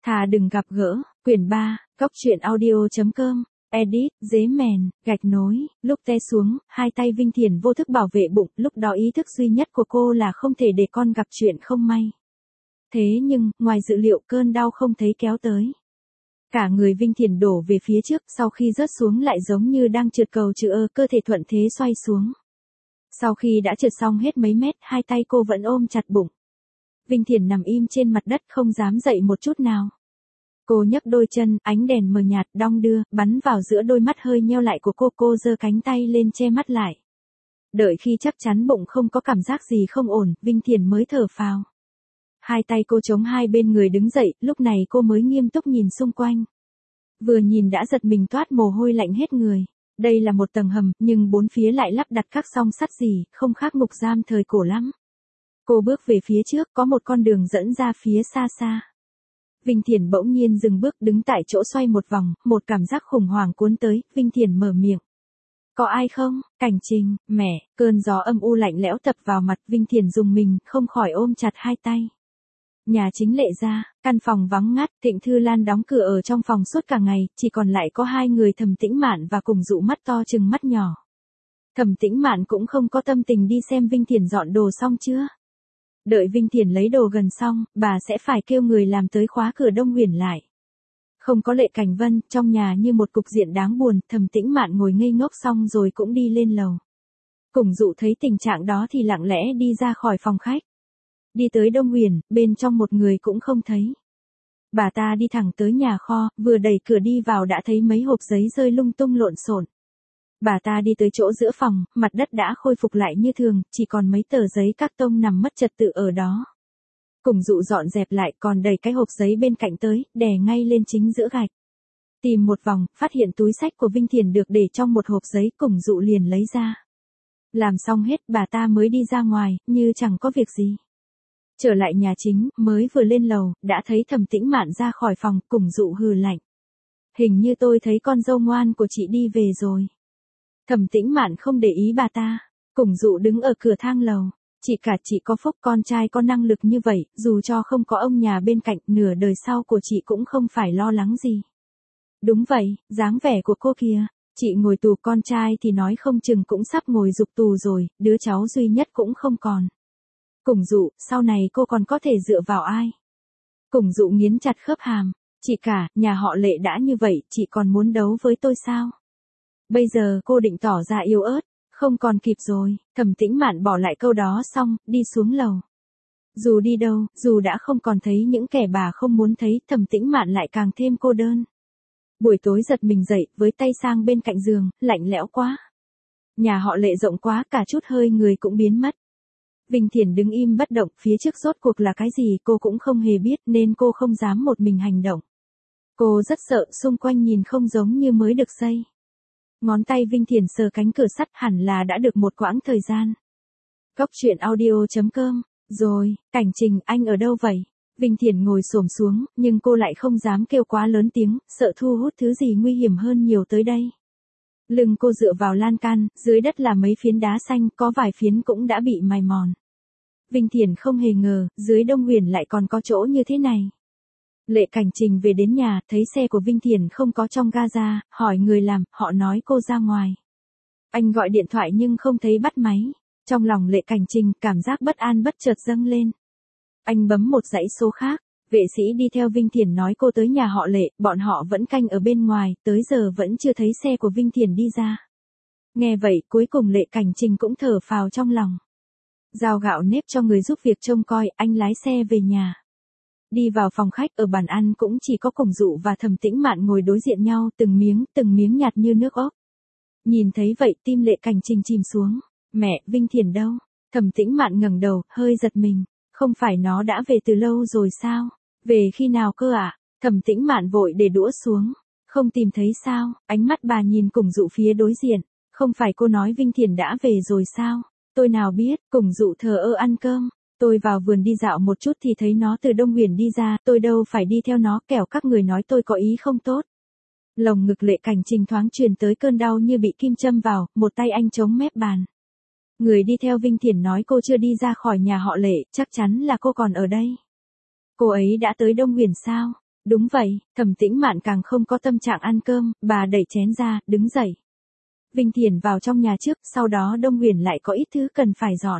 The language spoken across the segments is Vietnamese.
Thà đừng gặp gỡ, quyển 3, Cóc truyện audio.com, edit, dế mèn, gạch nối, lúc té xuống, hai tay Vinh Thiền vô thức bảo vệ bụng, lúc đó ý thức duy nhất của cô là không thể để con gặp chuyện không may. Thế nhưng, ngoài dự liệu cơn đau không thấy kéo tới. Cả người Vinh Thiền đổ về phía trước, sau khi rớt xuống lại giống như đang trượt cầu chữ ơ, cơ thể thuận thế xoay xuống. Sau khi đã trượt xong hết mấy mét, hai tay cô vẫn ôm chặt bụng. Vinh Thiền nằm im trên mặt đất không dám dậy một chút nào. Cô nhấc đôi chân, ánh đèn mờ nhạt, đong đưa, bắn vào giữa đôi mắt hơi nheo lại của cô giơ cánh tay lên che mắt lại. Đợi khi chắc chắn bụng không có cảm giác gì không ổn, Vinh Thiền mới thở phào. Hai tay cô chống hai bên người đứng dậy, lúc này cô mới nghiêm túc nhìn xung quanh. Vừa nhìn đã giật mình toát mồ hôi lạnh hết người. Đây là một tầng hầm, nhưng bốn phía lại lắp đặt các song sắt gì, không khác ngục giam thời cổ lắm. Cô bước về phía trước, có một con đường dẫn ra phía xa xa. Vinh Thiền bỗng nhiên dừng bước đứng tại chỗ xoay một vòng, một cảm giác khủng hoảng cuốn tới, Vinh Thiền mở miệng. Có ai không? Cảnh Trình, mẹ, cơn gió âm u lạnh lẽo tập vào mặt, Vinh Thiền dùng mình, không khỏi ôm chặt hai tay. Nhà chính Lệ gia, căn phòng vắng ngắt, Thịnh Thư Lan đóng cửa ở trong phòng suốt cả ngày, chỉ còn lại có hai người Thẩm Tĩnh Mạn và Cùng Dụ mắt to chừng mắt nhỏ. Thẩm Tĩnh Mạn cũng không có tâm tình đi xem Vinh Thiền dọn đồ xong chưa. Đợi Vinh Thiền lấy đồ gần xong, bà sẽ phải kêu người làm tới khóa cửa Đông Huyền lại. Không có Lệ Cảnh Vân, trong nhà như một cục diện đáng buồn, Thẩm Tĩnh Mạn ngồi ngây ngốc xong rồi cũng đi lên lầu. Cùng Dụ thấy tình trạng đó thì lặng lẽ đi ra khỏi phòng khách. Đi tới Đông Huyền, bên trong một người cũng không thấy. Bà ta đi thẳng tới nhà kho, vừa đẩy cửa đi vào đã thấy mấy hộp giấy rơi lung tung lộn xộn. Bà ta đi tới chỗ giữa phòng, mặt đất đã khôi phục lại như thường, chỉ còn mấy tờ giấy các tông nằm mất trật tự ở đó. Cùng Dụ dọn dẹp lại còn đẩy cái hộp giấy bên cạnh tới, đè ngay lên chính giữa gạch. Tìm một vòng, phát hiện túi xách của Vinh Thiền được để trong một hộp giấy, Cùng Dụ liền lấy ra. Làm xong hết bà ta mới đi ra ngoài, như chẳng có việc gì. Trở lại nhà chính, mới vừa lên lầu, đã thấy Thẩm Tĩnh Mạn ra khỏi phòng, Cùng Dụ hừ lạnh. Hình như tôi thấy con dâu ngoan của chị đi về rồi. Thẩm Tĩnh Mạn không để ý bà ta. Cùng Dụ đứng ở cửa thang lầu. Chị cả chị có phúc con trai có năng lực như vậy, dù cho không có ông nhà bên cạnh, nửa đời sau của chị cũng không phải lo lắng gì. Đúng vậy, dáng vẻ của cô kìa. Chị ngồi tù con trai thì nói không chừng cũng sắp ngồi dục tù rồi, đứa cháu duy nhất cũng không còn. Cùng Dụ, sau này cô còn có thể dựa vào ai? Cùng Dụ nghiến chặt khớp hàm. Chị cả, nhà họ Lệ đã như vậy, chị còn muốn đấu với tôi sao? Bây giờ cô định tỏ ra yếu ớt, không còn kịp rồi. Thẩm Tĩnh Mạn bỏ lại câu đó xong, đi xuống lầu. Dù đi đâu, dù đã không còn thấy những kẻ bà không muốn thấy, Thẩm Tĩnh Mạn lại càng thêm cô đơn. Buổi tối giật mình dậy, với tay sang bên cạnh giường, lạnh lẽo quá. Nhà họ Lệ rộng quá, cả chút hơi người cũng biến mất. Vinh Thiền đứng im bất động, phía trước rốt cuộc là cái gì cô cũng không hề biết nên cô không dám một mình hành động. Cô rất sợ, xung quanh nhìn không giống như mới được xây. Ngón tay Vinh Thiền sờ cánh cửa sắt, hẳn là đã được một quãng thời gian. Cóc truyện audio.com, rồi, Cảnh Trình, anh ở đâu vậy? Vinh Thiền ngồi xổm xuống, nhưng cô lại không dám kêu quá lớn tiếng, sợ thu hút thứ gì nguy hiểm hơn nhiều tới đây. Lưng cô dựa vào lan can, dưới đất là mấy phiến đá xanh, có vài phiến cũng đã bị mài mòn. Vinh Thiền không hề ngờ, dưới Đông Huyền lại còn có chỗ như thế này. Lệ Cảnh Trình về đến nhà, thấy xe của Vinh Thiền không có trong gara, hỏi người làm, họ nói cô ra ngoài. Anh gọi điện thoại nhưng không thấy bắt máy. Trong lòng Lệ Cảnh Trình, cảm giác bất an bất chợt dâng lên. Anh bấm một dãy số khác, vệ sĩ đi theo Vinh Thiền nói cô tới nhà họ Lệ, bọn họ vẫn canh ở bên ngoài, tới giờ vẫn chưa thấy xe của Vinh Thiền đi ra. Nghe vậy, cuối cùng Lệ Cảnh Trình cũng thở phào trong lòng. Giao gạo nếp cho người giúp việc trông coi, anh lái xe về nhà. Đi vào phòng khách, ở bàn ăn cũng chỉ có Cùng Dụ và Thẩm Tĩnh Mạn ngồi đối diện nhau, từng miếng nhạt như nước ốc. Nhìn thấy vậy, tim Lệ Cảnh Trình chìm xuống. Mẹ, Vinh Thiền đâu? Thẩm Tĩnh Mạn ngẩng đầu, hơi giật mình. Không phải nó đã về từ lâu rồi sao? Về khi nào cơ ạ? Thẩm Tĩnh Mạn vội để đũa xuống. Không tìm thấy sao? Ánh mắt bà nhìn Cùng Dụ phía đối diện. Không phải cô nói Vinh Thiền đã về rồi sao? Tôi nào biết, Cùng Dụ thờ ơ ăn cơm. Tôi vào vườn đi dạo một chút thì thấy nó từ Đông Huyền đi ra, tôi đâu phải đi theo nó, kẻo các người nói tôi có ý không tốt. Lồng ngực Lệ Cảnh Trình thoáng truyền tới cơn đau như bị kim châm vào, một tay anh chống mép bàn. Người đi theo Vinh Thiền nói cô chưa đi ra khỏi nhà họ Lệ, chắc chắn là cô còn ở đây. Cô ấy đã tới Đông Huyền sao? Đúng vậy, Thẩm Tĩnh Mạn càng không có tâm trạng ăn cơm, bà đẩy chén ra, đứng dậy. Vinh Thiền vào trong nhà trước, sau đó Đông Huyền lại có ít thứ cần phải dọn.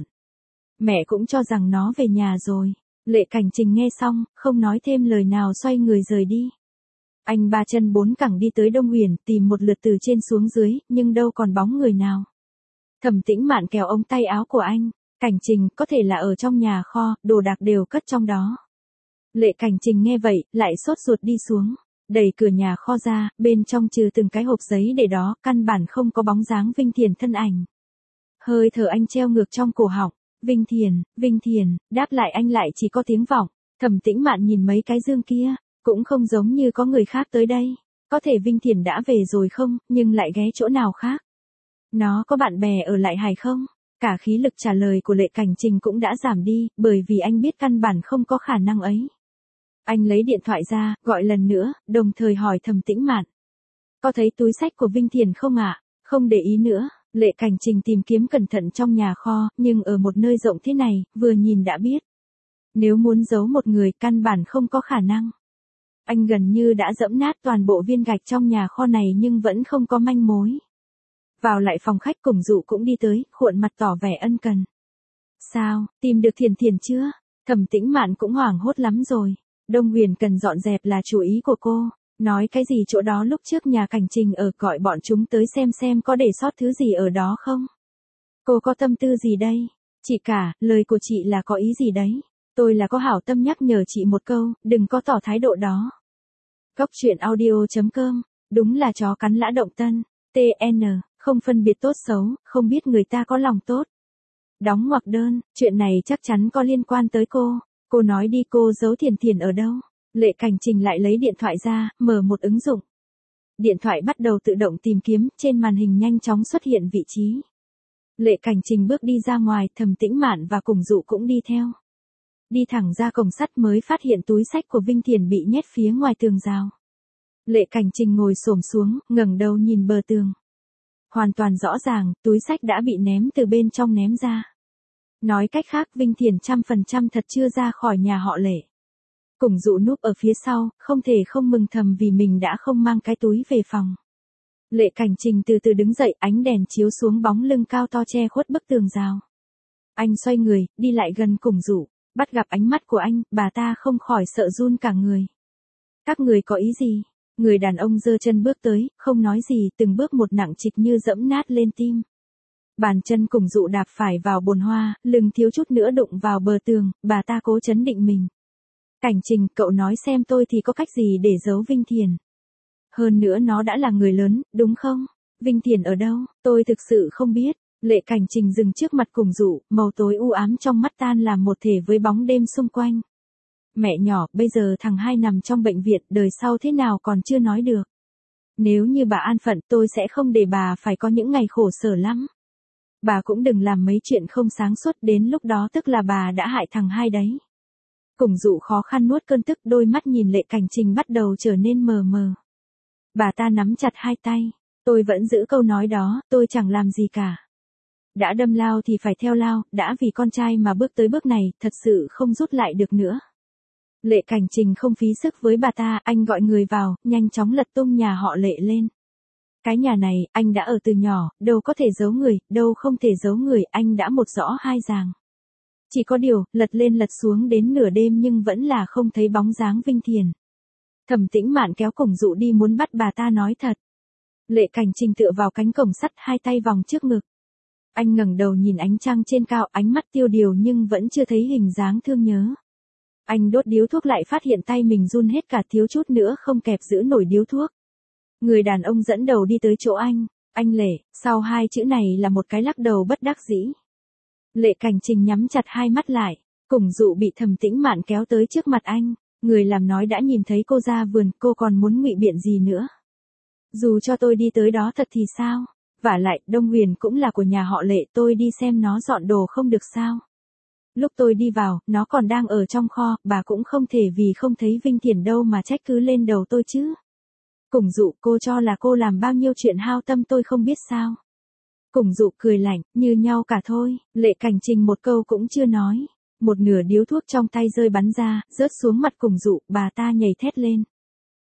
Mẹ cũng cho rằng nó về nhà rồi. Lệ Cảnh Trình nghe xong, không nói thêm lời nào xoay người rời đi. Anh ba chân bốn cẳng đi tới Đông Huyền, tìm một lượt từ trên xuống dưới, nhưng đâu còn bóng người nào. Thẩm Tĩnh Mạn kéo ống tay áo của anh. Cảnh Trình, có thể là ở trong nhà kho, đồ đạc đều cất trong đó. Lệ Cảnh Trình nghe vậy, lại sốt ruột đi xuống. Đẩy cửa nhà kho ra, bên trong trừ từng cái hộp giấy để đó, căn bản không có bóng dáng Vinh Thiền thân ảnh. Hơi thở anh treo ngược trong cổ họng. Vinh Thiền, đáp lại anh lại chỉ có tiếng vọng. Thẩm Tĩnh Mạn nhìn mấy cái dương kia, cũng không giống như có người khác tới đây. Có thể Vinh Thiền đã về rồi không, nhưng lại ghé chỗ nào khác. Nó có bạn bè ở lại Hải không? Cả khí lực trả lời của Lệ Cảnh Trình cũng đã giảm đi, bởi vì anh biết căn bản không có khả năng ấy. Anh lấy điện thoại ra, gọi lần nữa, đồng thời hỏi Thẩm Tĩnh Mạn. Có thấy túi xách của Vinh Thiền không ạ? Không để ý nữa, Lệ Cảnh Trình tìm kiếm cẩn thận trong nhà kho, nhưng ở một nơi rộng thế này, vừa nhìn đã biết. Nếu muốn giấu một người, căn bản không có khả năng. Anh gần như đã giẫm nát toàn bộ viên gạch trong nhà kho này nhưng vẫn không có manh mối. Vào lại phòng khách, Củng Dụ cũng đi tới, khuôn mặt tỏ vẻ ân cần. Sao, tìm được Thiền chưa? Thẩm Tĩnh Mạn cũng hoảng hốt lắm rồi. Đông Huyền cần dọn dẹp là chủ ý của cô. Nói cái gì chỗ đó lúc trước nhà Cảnh Trình ở, gọi bọn chúng tới xem có để sót thứ gì ở đó không? Cô có tâm tư gì đây? Chị cả, lời của chị là có ý gì đấy? Tôi là có hảo tâm nhắc nhở chị một câu, đừng có tỏ thái độ đó. Góc truyện audio.com, đúng là chó cắn lã động tân. TN, không phân biệt tốt xấu, không biết người ta có lòng tốt. Đóng ngoặc đơn, chuyện này chắc chắn có liên quan tới cô. Cô nói đi, cô giấu Thiền ở đâu? Lệ Cảnh Trình lại lấy điện thoại ra, mở một ứng dụng. Điện thoại bắt đầu tự động tìm kiếm, trên màn hình nhanh chóng xuất hiện vị trí. Lệ Cảnh Trình bước đi ra ngoài, Thẩm Tĩnh Mạn và Củng Dụ cũng đi theo. Đi thẳng ra cổng sắt mới phát hiện túi xách của Vinh Thiền bị nhét phía ngoài tường rào. Lệ Cảnh Trình ngồi xổm xuống, ngẩng đầu nhìn bờ tường. Hoàn toàn rõ ràng, túi xách đã bị ném từ bên trong ném ra. Nói cách khác, Vinh Thiền 100% thật chưa ra khỏi nhà họ Lệ. Củng Dụ núp ở phía sau, không thể không mừng thầm vì mình đã không mang cái túi về phòng. Lệ Cảnh Trình từ từ đứng dậy, ánh đèn chiếu xuống bóng lưng cao to che khuất bức tường rào. Anh xoay người, đi lại gần Củng Dụ, bắt gặp ánh mắt của anh, bà ta không khỏi sợ run cả người. Các người có ý gì? Người đàn ông giơ chân bước tới, không nói gì, từng bước một nặng trịch như dẫm nát lên tim. Bàn chân Củng Dụ đạp phải vào bồn hoa, lưng thiếu chút nữa đụng vào bờ tường, bà ta cố trấn định mình. Cảnh Trình, cậu nói xem tôi thì có cách gì để giấu Vinh Thiền. Hơn nữa nó đã là người lớn, đúng không? Vinh Thiền ở đâu? Tôi thực sự không biết. Lệ Cảnh Trình dừng trước mặt Củng Dụ, màu tối u ám trong mắt tan làm một thể với bóng đêm xung quanh. Mẹ nhỏ, bây giờ thằng hai nằm trong bệnh viện, đời sau thế nào còn chưa nói được. Nếu như bà an phận, tôi sẽ không để bà phải có những ngày khổ sở lắm. Bà cũng đừng làm mấy chuyện không sáng suốt, đến lúc đó tức là bà đã hại thằng hai đấy. Củng Dụ khó khăn nuốt cơn tức, đôi mắt nhìn Lệ Cảnh Trình bắt đầu trở nên mờ mờ. Bà ta nắm chặt hai tay. Tôi vẫn giữ câu nói đó, tôi chẳng làm gì cả. Đã đâm lao thì phải theo lao, đã vì con trai mà bước tới bước này, thật sự không rút lại được nữa. Lệ Cảnh Trình không phí sức với bà ta, anh gọi người vào, nhanh chóng lật tung nhà họ Lệ lên. Cái nhà này, anh đã ở từ nhỏ, đâu có thể giấu người, đâu không thể giấu người, anh đã một rõ hai ràng. Chỉ có điều, lật lên lật xuống đến nửa đêm nhưng vẫn là không thấy bóng dáng Vinh Thiền. Thẩm Tĩnh Mạn kéo Củng Dụ đi muốn bắt bà ta nói thật. Lệ Cảnh Trình tựa vào cánh cổng sắt, hai tay vòng trước ngực. Anh ngẩng đầu nhìn ánh trăng trên cao, ánh mắt tiêu điều nhưng vẫn chưa thấy hình dáng thương nhớ. Anh đốt điếu thuốc lại phát hiện tay mình run hết cả, thiếu chút nữa không kẹp giữ nổi điếu thuốc. Người đàn ông dẫn đầu đi tới chỗ anh Lệ, sau hai chữ này là một cái lắc đầu bất đắc dĩ. Lệ Cảnh Trình nhắm chặt hai mắt lại, Củng Dụ bị Thẩm Tĩnh Mạn kéo tới trước mặt anh, người làm nói đã nhìn thấy cô ra vườn, cô còn muốn ngụy biện gì nữa. Dù cho tôi đi tới đó thật thì sao? Vả lại, Đông Huyền cũng là của nhà họ Lệ, tôi đi xem nó dọn đồ không được sao? Lúc tôi đi vào, nó còn đang ở trong kho, bà cũng không thể vì không thấy Vinh Thiền đâu mà trách cứ lên đầu tôi chứ. Củng Dụ, cô cho là cô làm bao nhiêu chuyện hao tâm tôi không biết sao? Củng Dụ cười lạnh, như nhau cả thôi. Lệ Cảnh Trình một câu cũng chưa nói. Một nửa điếu thuốc trong tay rơi bắn ra, rớt xuống mặt Củng Dụ, bà ta nhảy thét lên.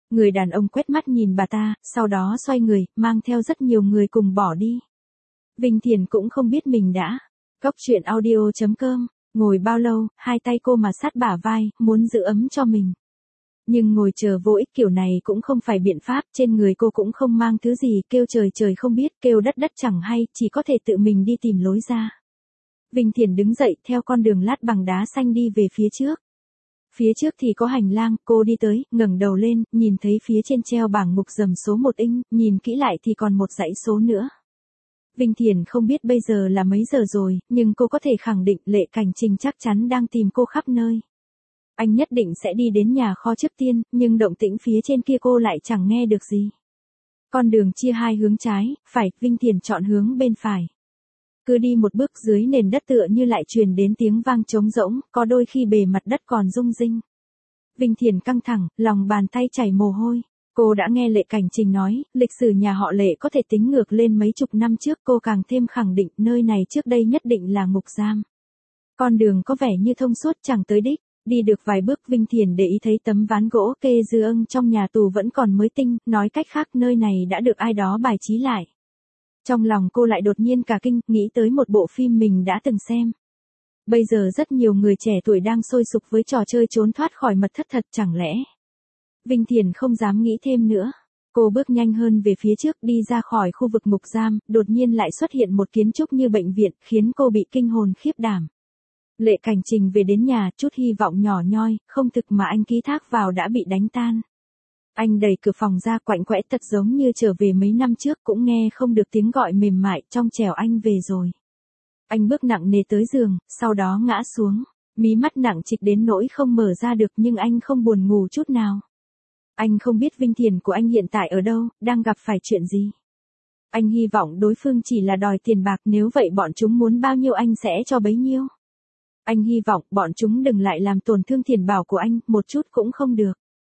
Người đàn ông quét mắt nhìn bà ta, sau đó xoay người, mang theo rất nhiều người cùng bỏ đi. Vinh Thiền cũng không biết mình đã. Cốc truyện audio.com, ngồi bao lâu, hai tay cô mà sát bả vai, muốn giữ ấm cho mình. Nhưng ngồi chờ vô ích kiểu này cũng không phải biện pháp, trên người cô cũng không mang thứ gì, kêu trời trời không biết, kêu đất đất chẳng hay, chỉ có thể tự mình đi tìm lối ra. Vinh Thiền đứng dậy, theo con đường lát bằng đá xanh đi về phía trước. Phía trước thì có hành lang, cô đi tới, ngẩng đầu lên, nhìn thấy phía trên treo bảng mục dầm số 1 inch, nhìn kỹ lại thì còn một dãy số nữa. Vinh Thiền không biết bây giờ là mấy giờ rồi, nhưng cô có thể khẳng định Lệ Cảnh Trình chắc chắn đang tìm cô khắp nơi. Anh nhất định sẽ đi đến nhà kho trước tiên, nhưng động tĩnh phía trên kia cô lại chẳng nghe được gì. Con đường chia hai hướng trái, phải, Vinh Thiền chọn hướng bên phải. Cứ đi một bước dưới nền đất tựa như lại truyền đến tiếng vang trống rỗng, có đôi khi bề mặt đất còn rung rinh. Vinh Thiền căng thẳng, lòng bàn tay chảy mồ hôi. Cô đã nghe Lệ Cảnh Trình nói, lịch sử nhà họ Lệ có thể tính ngược lên mấy chục năm trước, cô càng thêm khẳng định nơi này trước đây nhất định là ngục giam. Con đường có vẻ như thông suốt chẳng tới đích, đi được vài bước Vinh Thiền để ý thấy tấm ván gỗ kê giường trong nhà tù vẫn còn mới tinh, nói cách khác nơi này đã được ai đó bài trí lại. Trong lòng cô lại đột nhiên cả kinh, nghĩ tới một bộ phim mình đã từng xem. Bây giờ rất nhiều người trẻ tuổi đang sôi sục với trò chơi trốn thoát khỏi mật thất thật, chẳng lẽ. Vinh Thiền không dám nghĩ thêm nữa. Cô bước nhanh hơn về phía trước, đi ra khỏi khu vực ngục giam, đột nhiên lại xuất hiện một kiến trúc như bệnh viện, khiến cô bị kinh hồn khiếp đảm. Lệ Cảnh Trình về đến nhà, chút hy vọng nhỏ nhoi, không thực mà anh ký thác vào đã bị đánh tan. Anh đẩy cửa phòng ra, quạnh quẽ thật giống như trở về mấy năm trước, cũng nghe không được tiếng gọi mềm mại trong trẻo anh về rồi. Anh bước nặng nề tới giường, sau đó ngã xuống, mí mắt nặng trịch đến nỗi không mở ra được, nhưng anh không buồn ngủ chút nào. Anh không biết Vinh Thiền của anh hiện tại ở đâu, đang gặp phải chuyện gì. Anh hy vọng đối phương chỉ là đòi tiền bạc, nếu vậy bọn chúng muốn bao nhiêu anh sẽ cho bấy nhiêu. Anh hy vọng bọn chúng đừng lại làm tổn thương tiền bảo của anh, một chút cũng không được.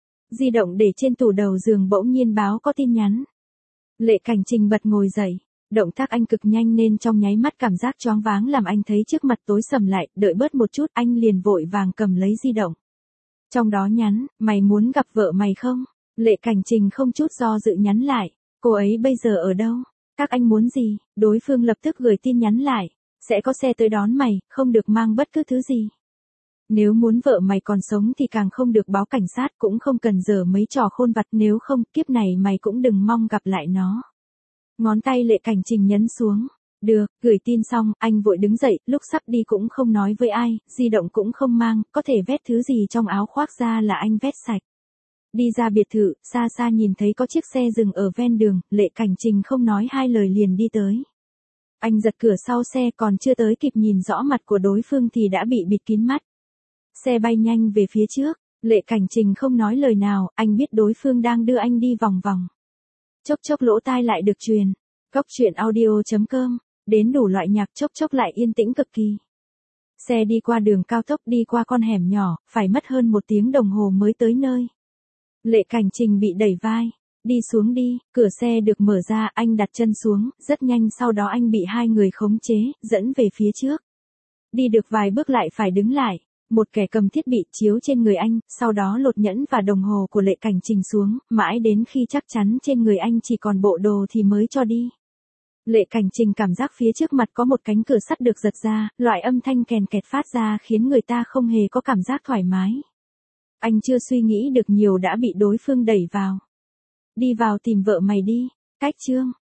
Di động để trên tủ đầu giường bỗng nhiên báo có tin nhắn. Lệ Cảnh Trình bật ngồi dậy, động tác anh cực nhanh nên trong nháy mắt cảm giác choáng váng làm anh thấy trước mặt tối sầm lại, đợi bớt một chút anh liền vội vàng cầm lấy di động. Trong đó nhắn, mày muốn gặp vợ mày không? Lệ Cảnh Trình không chút do dự nhắn lại, cô ấy bây giờ ở đâu? Các anh muốn gì? Đối phương lập tức gửi tin nhắn lại, sẽ có xe tới đón mày, không được mang bất cứ thứ gì. Nếu muốn vợ mày còn sống thì càng không được báo cảnh sát, cũng không cần giở mấy trò khôn vặt, nếu không, kiếp này mày cũng đừng mong gặp lại nó. Ngón tay Lệ Cảnh Trình nhấn xuống. Được, gửi tin xong, anh vội đứng dậy, lúc sắp đi cũng không nói với ai, di động cũng không mang, có thể vét thứ gì trong áo khoác ra là anh vét sạch. Đi ra biệt thự, xa xa nhìn thấy có chiếc xe dừng ở ven đường, Lệ Cảnh Trình không nói hai lời liền đi tới. Anh giật cửa sau xe, còn chưa tới kịp nhìn rõ mặt của đối phương thì đã bị bịt kín mắt. Xe bay nhanh về phía trước, Lệ Cảnh Trình không nói lời nào, anh biết đối phương đang đưa anh đi vòng vòng. Chốc chốc lỗ tai lại được truyền. Cốc truyện audio.com, đến đủ loại nhạc, chốc chốc lại yên tĩnh cực kỳ. Xe đi qua đường cao tốc, đi qua con hẻm nhỏ, phải mất hơn 1 tiếng đồng hồ mới tới nơi. Lệ Cảnh Trình bị đẩy vai. Đi xuống đi, cửa xe được mở ra, anh đặt chân xuống, rất nhanh sau đó anh bị hai người khống chế, dẫn về phía trước. Đi được vài bước lại phải đứng lại. Một kẻ cầm thiết bị chiếu trên người anh, sau đó lột nhẫn và đồng hồ của Lệ Cảnh Trình xuống, mãi đến khi chắc chắn trên người anh chỉ còn bộ đồ thì mới cho đi. Lệ Cảnh Trình cảm giác phía trước mặt có một cánh cửa sắt được giật ra, loại âm thanh kèn kẹt phát ra khiến người ta không hề có cảm giác thoải mái. Anh chưa suy nghĩ được nhiều đã bị đối phương đẩy vào. Đi vào tìm vợ mày đi. Cách chương